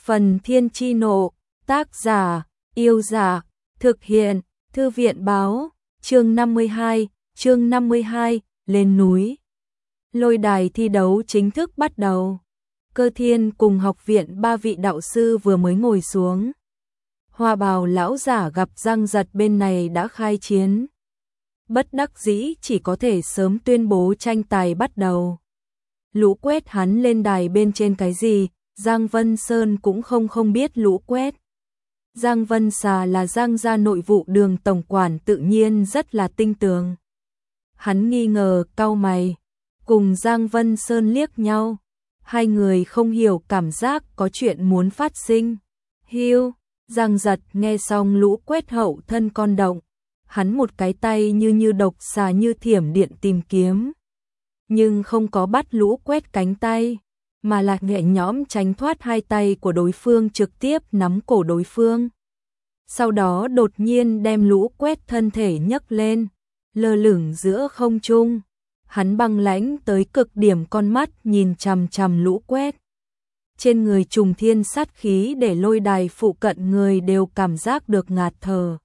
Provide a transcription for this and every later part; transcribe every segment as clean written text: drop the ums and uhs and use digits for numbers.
Phần Thiên Chi Nộ, tác giả, Yêu Giả, thực hiện, Thư viện Báo, chương 52, lên núi. Lôi đài thi đấu chính thức bắt đầu. Cơ Thiên cùng học viện 3 vị đạo sư vừa mới ngồi xuống. Hoa bào lão giả gặp răng giật bên này đã khai chiến. Bất đắc dĩ chỉ có thể sớm tuyên bố tranh tài bắt đầu. Lũ quét hắn lên đài bên trên cái gì, Giang Vân Sơn cũng không biết lũ quét. Giang Vân Xà là Giang gia nội vụ đường tổng quản tự nhiên rất là tinh tường. Hắn nghi ngờ cau mày, cùng Giang Vân Sơn liếc nhau. Hai người không hiểu cảm giác có chuyện muốn phát sinh. Hiu, Giang Giật nghe xong lũ quét hậu thân con động. Hắn một cái tay như độc xà như thiểm điện tìm kiếm. Nhưng không có bắt lũ quét cánh tay, mà là nhẹ nhõm tránh thoát hai tay của đối phương trực tiếp nắm cổ đối phương. Sau đó đột nhiên đem lũ quét thân thể nhấc lên, lơ lửng giữa không trung. Hắn băng lãnh tới cực điểm con mắt nhìn chằm chằm lũ quét. Trên người trùng thiên sát khí để lôi đài phụ cận người đều cảm giác được ngạt thở.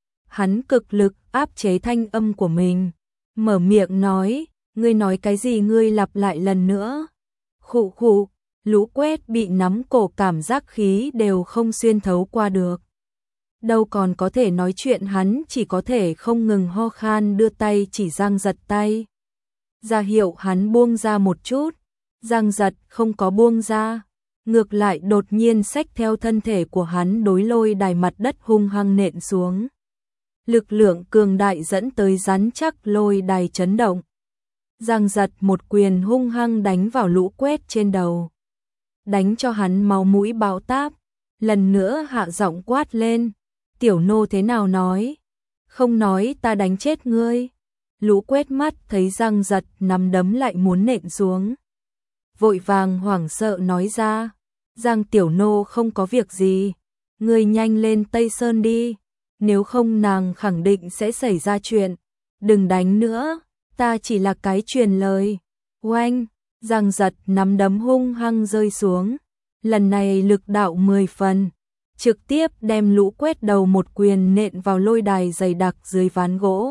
Hắn cực lực áp chế thanh âm của mình, mở miệng nói, ngươi nói cái gì ngươi lặp lại lần nữa. Khụ khụ, lũ quét bị nắm cổ cảm giác khí đều không xuyên thấu qua được. Đâu còn có thể nói chuyện, hắn chỉ có thể không ngừng ho khan đưa tay chỉ Giang Giật tay. Ra hiệu hắn buông ra một chút, Giang Giật không có buông ra. Ngược lại đột nhiên xách theo thân thể của hắn đối lôi đài mặt đất hung hăng nện xuống. Lực lượng cường đại dẫn tới rắn chắc lôi đài chấn động. Giang Giật một quyền hung hăng đánh vào lũ quét trên đầu. Đánh cho hắn máu mũi bão táp. Lần nữa hạ giọng quát lên. Tiểu nô thế nào nói? Không nói ta đánh chết ngươi. Lũ quét mắt thấy Giang Giật nắm đấm lại muốn nện xuống. Vội vàng hoảng sợ nói ra. Giang tiểu nô không có việc gì. Ngươi nhanh lên Tây Sơn đi. Nếu không nàng khẳng định sẽ xảy ra chuyện. Đừng đánh nữa. Ta chỉ là cái truyền lời. Oanh, Giang Giật nắm đấm hung hăng rơi xuống. Lần này lực đạo 10 phần. Trực tiếp đem lũ quét đầu một quyền nện vào lôi đài dày đặc dưới ván gỗ.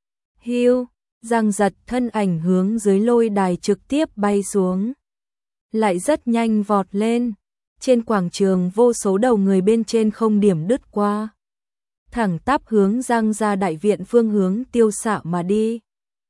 Hiu, Giang Giật thân ảnh hướng dưới lôi đài trực tiếp bay xuống. Lại rất nhanh vọt lên. Trên quảng trường vô số đầu người bên trên không điểm đứt qua. Thẳng tắp hướng Giang gia đại viện phương hướng tiêu xạ mà đi.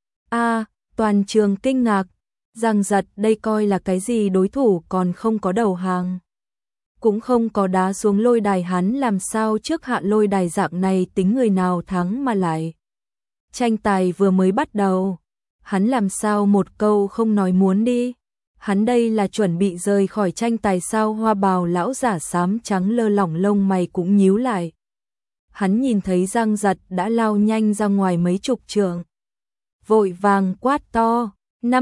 Toàn trường kinh ngạc. Giang Giật đây coi là cái gì, đối thủ còn không có đầu hàng. Cũng không có đá xuống lôi đài, hắn làm sao trước hạ lôi đài dạng này tính người nào thắng mà lại. Tranh tài vừa mới bắt đầu. Hắn làm sao một câu không nói muốn đi. Hắn đây là chuẩn bị rời khỏi tranh tài sao? Hoa bào lão giả xám trắng lơ lỏng lông mày cũng nhíu lại. Hắn nhìn thấy Giang Giật đã lao nhanh ra ngoài mấy chục trượng. Vội vàng quát to,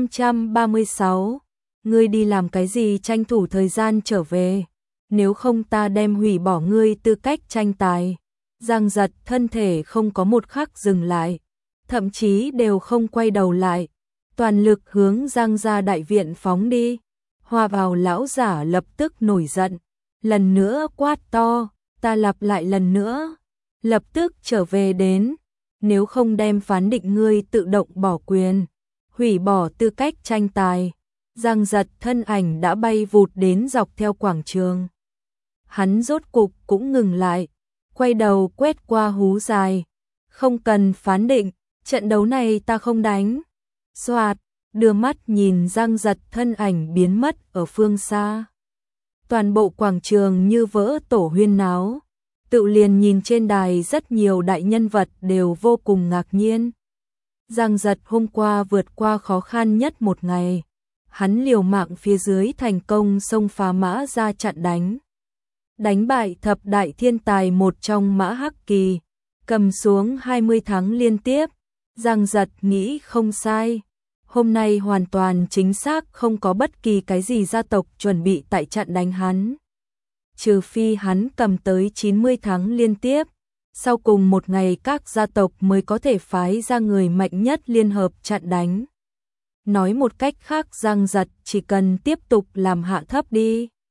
536, ngươi đi làm cái gì, tranh thủ thời gian trở về, nếu không ta đem hủy bỏ ngươi tư cách tranh tài. Giang Giật thân thể không có một khắc dừng lại, thậm chí đều không quay đầu lại, toàn lực hướng Giang gia đại viện phóng đi. Hoa bào lão giả lập tức nổi giận, lần nữa quát to, ta lặp lại lần nữa, lập tức trở về đến. Nếu không đem phán định ngươi tự động bỏ quyền, hủy bỏ tư cách tranh tài. Giang Giật thân ảnh đã bay vụt đến dọc theo quảng trường. Hắn rốt cục cũng ngừng lại, quay đầu quét qua hú dài. Không cần phán định, trận đấu này ta không đánh. Soạt, đưa mắt nhìn Giang Giật thân ảnh biến mất ở phương xa. Toàn bộ quảng trường như vỡ tổ huyên náo. Tự liền nhìn trên đài rất nhiều đại nhân vật đều vô cùng ngạc nhiên. Giang Giật hôm qua vượt qua khó khăn nhất một ngày. Hắn liều mạng phía dưới thành công xông phá Mã ra chặn đánh. Đánh bại thập đại thiên tài một trong Mã Hắc Kỳ. Cầm xuống 20 thắng liên tiếp. Giang Giật nghĩ không sai. Hôm nay hoàn toàn chính xác không có bất kỳ cái gì gia tộc chuẩn bị tại chặn đánh hắn. Trừ phi hắn cầm tới 90 thắng liên tiếp, sau cùng một ngày các gia tộc mới có thể phái ra người mạnh nhất liên hợp chặn đánh. Nói một cách khác, Giang Giật chỉ cần tiếp tục làm hạ thấp đi.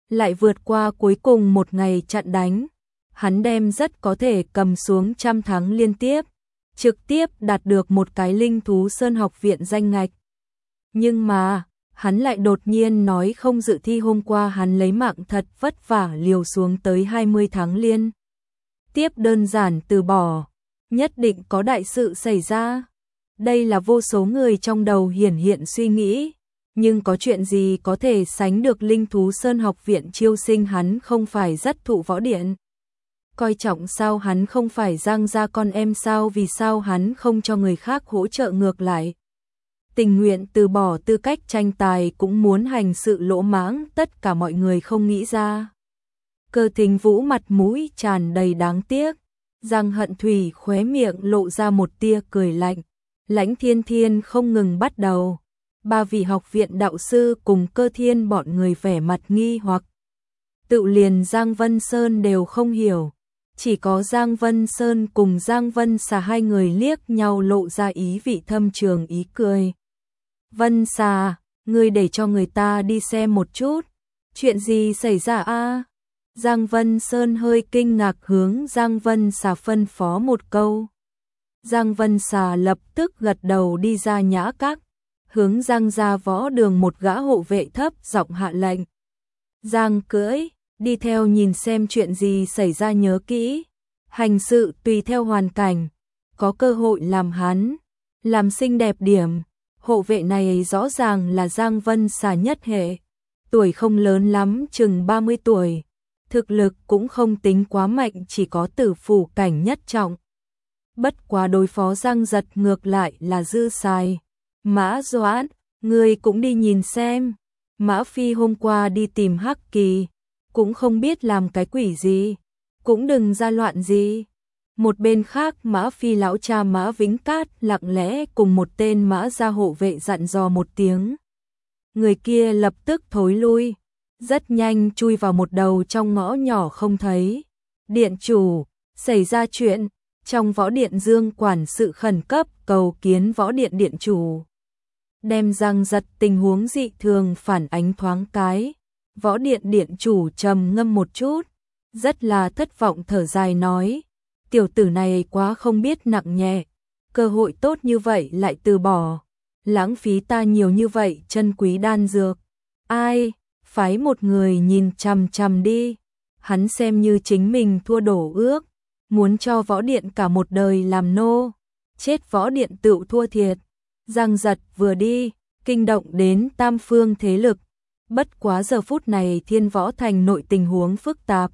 lại vượt qua cuối cùng một ngày chặn đánh. Hắn đem rất có thể cầm xuống trăm thắng liên tiếp, trực tiếp đạt được một cái linh thú sơn học viện danh ngạch. Nhưng mà, hắn lại đột nhiên nói không dự thi. Hôm qua hắn lấy mạng thật vất vả liều xuống tới 20 tháng liên tiếp đơn giản từ bỏ, nhất định có đại sự xảy ra. Đây là vô số người trong đầu hiển hiện suy nghĩ, nhưng có chuyện gì có thể sánh được linh thú sơn học viện chiêu sinh? Hắn không phải rất thụ võ điện coi trọng sao? Hắn không phải Giang gia con em sao? Vì sao hắn không cho người khác hỗ trợ, ngược lại tình nguyện từ bỏ tư cách tranh tài cũng muốn hành sự lỗ mãng? Tất cả mọi người không nghĩ ra. Cơ Thính Vũ mặt mũi tràn đầy đáng tiếc, Giang Hận Thủy khóe miệng lộ ra một tia cười lạnh. Lãnh Thiên Thiên không ngừng bắt đầu. Ba vị học viện đạo sư cùng Cơ Thiên bọn người vẻ mặt nghi hoặc. Tự liền Giang Vân Sơn đều không hiểu. Chỉ có Giang Vân Sơn cùng Giang Vân Xà hai người liếc nhau lộ ra ý vị thâm trường ý cười. Vân Xà, ngươi để cho người ta đi xem một chút. Chuyện gì xảy ra a? Giang Vân Sơn hơi kinh ngạc hướng Giang Vân Xà phân phó một câu. Giang Vân Xà lập tức gật đầu đi ra nhã các, hướng Giang gia võ đường một gã hộ vệ thấp giọng hạ lệnh. Giang cưỡi, đi theo nhìn xem chuyện gì xảy ra, nhớ kỹ. Hành sự tùy theo hoàn cảnh, có cơ hội làm hắn làm xinh đẹp điểm. Hộ vệ này rõ ràng là Giang Vân Xà nhất hệ, tuổi không lớn lắm, chừng 30 tuổi. Thực lực cũng không tính quá mạnh, chỉ có tử phủ cảnh nhất trọng. Bất quá đối phó Giang Giật ngược lại là dư xài. Mã Doãn, ngươi cũng đi nhìn xem. Mã Phi hôm qua đi tìm Hắc Kỳ, cũng không biết làm cái quỷ gì, cũng đừng ra loạn gì. Một bên khác Mã Phi lão cha Mã Vĩnh Cát lặng lẽ cùng một tên Mã gia hộ vệ dặn dò một tiếng. Người kia lập tức thối lui, rất nhanh chui vào một đầu trong ngõ nhỏ không thấy. Điện chủ, xảy ra chuyện, trong võ điện Dương quản sự khẩn cấp cầu kiến võ điện điện chủ. Đem Giang Giật tình huống dị thường phản ánh thoáng cái. Võ điện điện chủ trầm ngâm một chút, rất là thất vọng thở dài nói. Tiểu tử này quá không biết nặng nhẹ, cơ hội tốt như vậy lại từ bỏ, lãng phí ta nhiều như vậy chân quý đan dược. Ai, phái một người nhìn chằm chằm đi, hắn xem như chính mình thua đổ ước, muốn cho võ điện cả một đời làm nô, chết võ điện tự thua thiệt. Giang Giật vừa đi, kinh động đến tam phương thế lực, bất quá giờ phút này Thiên Võ Thành nội tình huống phức tạp.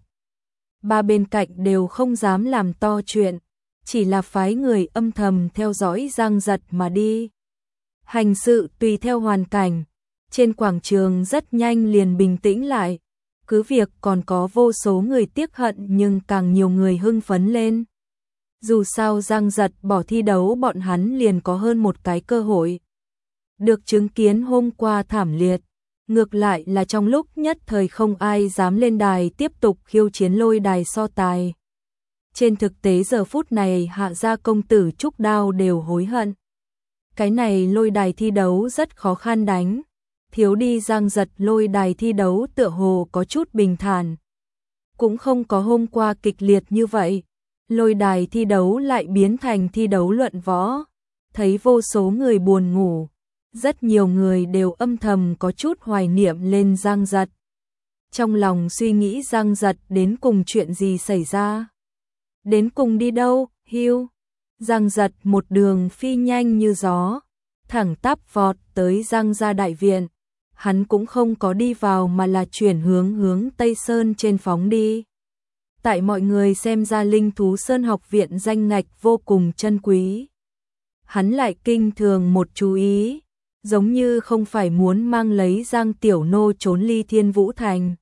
Ba bên cạnh đều không dám làm to chuyện, chỉ là phái người âm thầm theo dõi Giang Giật mà đi. Hành sự tùy theo hoàn cảnh, trên quảng trường rất nhanh liền bình tĩnh lại, cứ việc còn có vô số người tiếc hận nhưng càng nhiều người hưng phấn lên. Dù sao Giang Giật bỏ thi đấu, bọn hắn liền có hơn một cái cơ hội. Được chứng kiến hôm qua thảm liệt, ngược lại là trong lúc nhất thời không ai dám lên đài tiếp tục khiêu chiến lôi đài so tài. Trên thực tế giờ phút này Hạ gia công tử Trúc Đao đều hối hận. Cái này lôi đài thi đấu rất khó khăn đánh, thiếu đi Giang Giật lôi đài thi đấu tựa hồ có chút bình thản. Cũng không có hôm qua kịch liệt như vậy, lôi đài thi đấu lại biến thành thi đấu luận võ, thấy vô số người buồn ngủ. Rất nhiều người đều âm thầm có chút hoài niệm lên Giang Giật. Trong lòng suy nghĩ Giang Giật đến cùng chuyện gì xảy ra? Đến cùng đi đâu, Hưu? Giang Giật một đường phi nhanh như gió, thẳng tắp vọt tới Giang gia đại viện. Hắn cũng không có đi vào mà là chuyển hướng Tây Sơn trên phóng đi. Tại mọi người xem ra linh thú sơn học viện danh ngạch vô cùng chân quý. Hắn lại kinh thường một chú ý, giống như không phải muốn mang lấy Giang Tiểu Nô trốn ly Thiên Vũ Thành.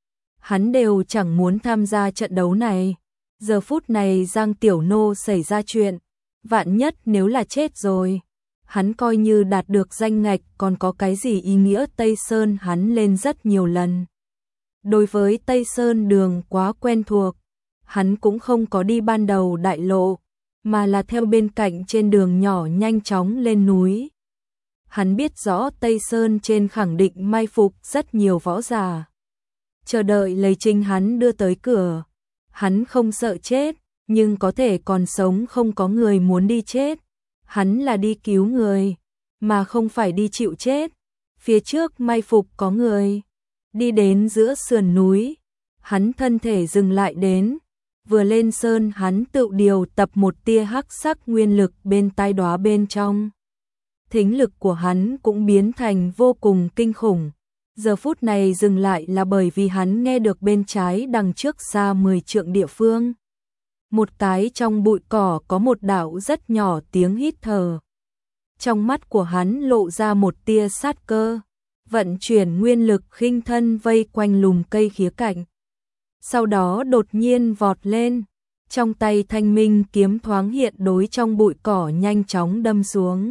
Hắn đều chẳng muốn tham gia trận đấu này. Giờ phút này Giang Tiểu Nô xảy ra chuyện, vạn nhất nếu là chết rồi, hắn coi như đạt được danh ngạch còn có cái gì ý nghĩa. Tây Sơn hắn lên rất nhiều lần. Đối với Tây Sơn đường quá quen thuộc, hắn cũng không có đi ban đầu đại lộ, mà là theo bên cạnh trên đường nhỏ nhanh chóng lên núi. Hắn biết rõ Tây Sơn trên khẳng định mai phục rất nhiều võ giả. chờ đợi lấy chính hắn đưa tới cửa. Hắn không sợ chết, nhưng có thể còn sống không có người muốn đi chết. Hắn là đi cứu người, mà không phải đi chịu chết. Phía trước mai phục có người. Đi đến giữa sườn núi, hắn thân thể dừng lại đến. Vừa lên sơn hắn tự điều tập một tia hắc sắc nguyên lực bên tai đóa bên trong. Thính lực của hắn cũng biến thành vô cùng kinh khủng. Giờ phút này dừng lại là bởi vì hắn nghe được bên trái đằng trước xa 10 trượng địa phương. Một cái trong bụi cỏ có một đạo rất nhỏ tiếng hít thở. Trong mắt của hắn lộ ra một tia sát cơ, vận chuyển nguyên lực khinh thân vây quanh lùm cây khía cạnh. Sau đó đột nhiên vọt lên, trong tay thanh minh kiếm thoáng hiện đối trong bụi cỏ nhanh chóng đâm xuống.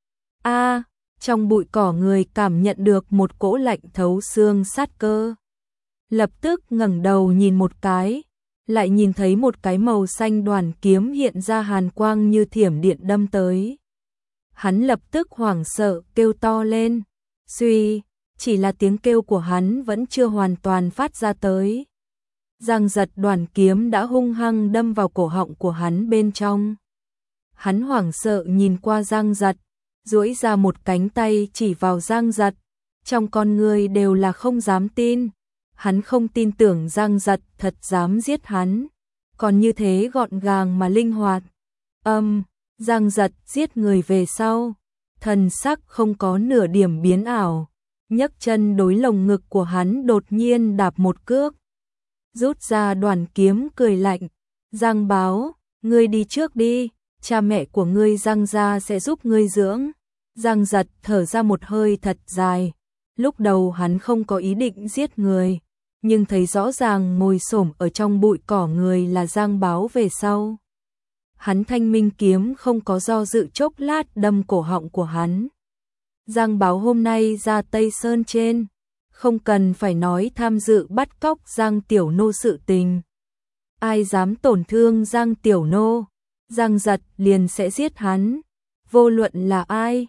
Trong bụi cỏ người cảm nhận được một cỗ lạnh thấu xương sát cơ. Lập tức ngẩng đầu nhìn một cái, lại nhìn thấy một cái màu xanh đoàn kiếm hiện ra hàn quang như thiểm điện đâm tới. Hắn lập tức hoảng sợ kêu to lên, suy, chỉ là tiếng kêu của hắn vẫn chưa hoàn toàn phát ra tới. Giang giật đoàn kiếm đã hung hăng đâm vào cổ họng của hắn bên trong. Hắn hoảng sợ nhìn qua Giang giật, duỗi ra một cánh tay chỉ vào Giang giật, trong con người đều là không dám tin. Hắn không tin tưởng Giang giật thật dám giết hắn, còn như thế gọn gàng mà linh hoạt. Giang giật giết người về sau, thần sắc không có nửa điểm biến ảo, nhấc chân đối lồng ngực của hắn đột nhiên đạp một cước. Rút ra đoàn kiếm cười lạnh, Giang báo, ngươi đi trước đi, cha mẹ của ngươi Giang gia sẽ giúp ngươi dưỡng. Giang giật thở ra một hơi thật dài, lúc đầu hắn không có ý định giết người, nhưng thấy rõ ràng ngồi xổm ở trong bụi cỏ người là Giang báo về sau. Hắn thanh minh kiếm không có do dự chốc lát đâm cổ họng của hắn. Giang báo hôm nay ra Tây Sơn trên, không cần phải nói tham dự bắt cóc Giang Tiểu Nô sự tình. Ai dám tổn thương Giang Tiểu Nô, Giang giật liền sẽ giết hắn, vô luận là ai.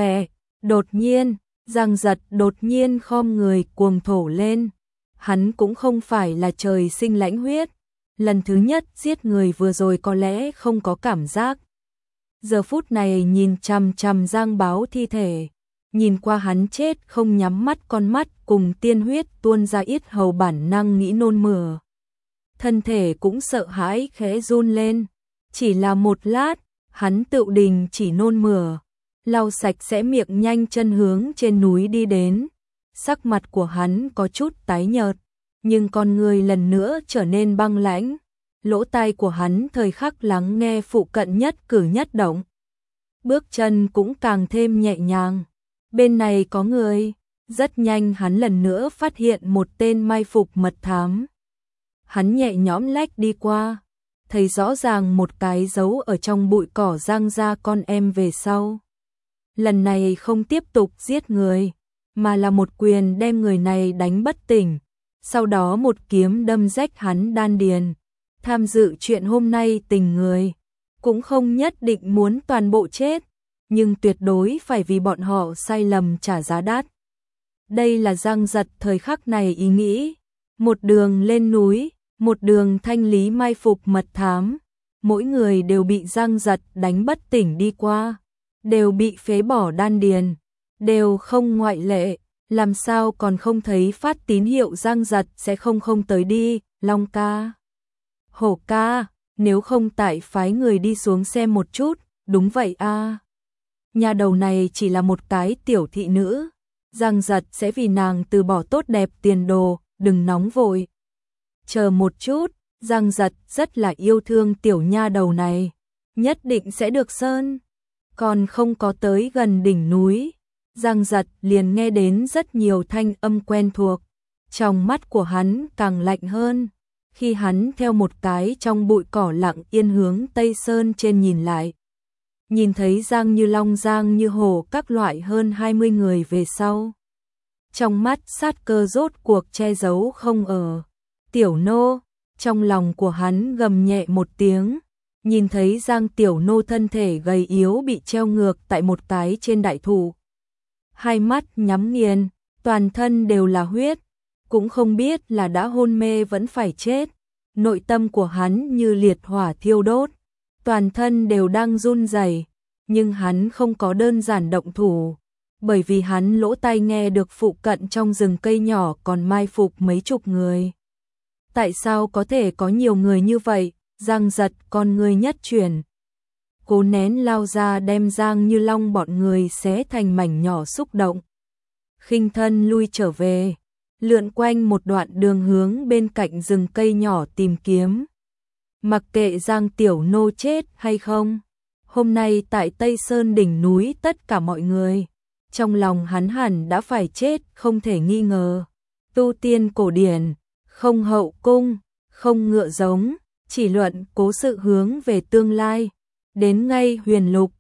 Đột nhiên, Giang giật đột nhiên khom người cuồng thổ lên. Hắn cũng không phải là trời sinh lãnh huyết, lần thứ nhất giết người vừa rồi có lẽ không có cảm giác. Giờ phút này nhìn chằm chằm Giang báo thi thể, nhìn qua hắn chết không nhắm mắt con mắt cùng tiên huyết tuôn ra yết hầu bản năng nghĩ nôn mửa. Thân thể cũng sợ hãi khẽ run lên, chỉ là một lát, hắn tự đình chỉ nôn mửa, lau sạch sẽ miệng nhanh chân hướng trên núi đi đến. Sắc mặt của hắn có chút tái nhợt, nhưng con người lần nữa trở nên băng lãnh. Lỗ tai của hắn thời khắc lắng nghe phụ cận nhất cử nhất động. Bước chân cũng càng thêm nhẹ nhàng. Bên này có người. Rất nhanh hắn lần nữa phát hiện một tên mai phục mật thám. Hắn nhẹ nhõm lách đi qua, thấy rõ ràng một cái dấu ở trong bụi cỏ Giang gia con em về sau. Lần này không tiếp tục giết người, mà là một quyền đem người này đánh bất tỉnh, sau đó một kiếm đâm rách hắn đan điền. Tham dự chuyện hôm nay tình người, cũng không nhất định muốn toàn bộ chết, nhưng tuyệt đối phải vì bọn họ sai lầm trả giá đắt. Đây là Giang giật thời khắc này ý nghĩ, một đường lên núi, một đường thanh lý mai phục mật thám, mỗi người đều bị Giang giật đánh bất tỉnh đi qua, đều bị phế bỏ đan điền, đều không ngoại lệ. Làm sao còn không thấy phát tín hiệu Giang giật sẽ không tới đi, Long ca. Hổ ca, nếu không tại phái người đi xuống xem một chút, đúng vậy a. Nhà đầu này chỉ là một cái tiểu thị nữ, Giang giật sẽ vì nàng từ bỏ tốt đẹp tiền đồ, đừng nóng vội. Chờ một chút, Giang giật rất là yêu thương tiểu nha đầu này, nhất định sẽ được sơn. Còn không có tới gần đỉnh núi, Giang giật liền nghe đến rất nhiều thanh âm quen thuộc, trong mắt của hắn càng lạnh hơn. Khi hắn theo một cái trong bụi cỏ lặng yên hướng Tây Sơn trên nhìn lại, nhìn thấy Giang Như Long Giang Như Hổ các loại hơn 20 người về sau. Trong mắt sát cơ rốt cuộc che giấu không ở. Tiểu nô, trong lòng của hắn gầm nhẹ một tiếng, nhìn thấy Giang Tiểu nô thân thể gầy yếu bị treo ngược tại một cái trên đại thụ. Hai mắt nhắm nghiền, toàn thân đều là huyết, cũng không biết là đã hôn mê vẫn phải chết. Nội tâm của hắn như liệt hỏa thiêu đốt, toàn thân đều đang run rẩy, nhưng hắn không có đơn giản động thủ, bởi vì hắn lỗ tai nghe được phụ cận trong rừng cây nhỏ còn mai phục mấy chục người. Tại sao có thể có nhiều người như vậy? Giang Giật con người nhất chuyển, cố nén lao ra đem Giang Như Long bọn người xé thành mảnh nhỏ xúc động. Khinh thân lui trở về, lượn quanh một đoạn đường hướng bên cạnh rừng cây nhỏ tìm kiếm. Mặc kệ Giang Tiểu Nô chết hay không, hôm nay tại Tây Sơn đỉnh núi tất cả mọi người, trong lòng hắn hẳn đã phải chết không thể nghi ngờ. Tu tiên cổ điển, không hậu cung, không ngựa giống, chỉ luận cố sự hướng về tương lai. Đến ngay Huyền Lục,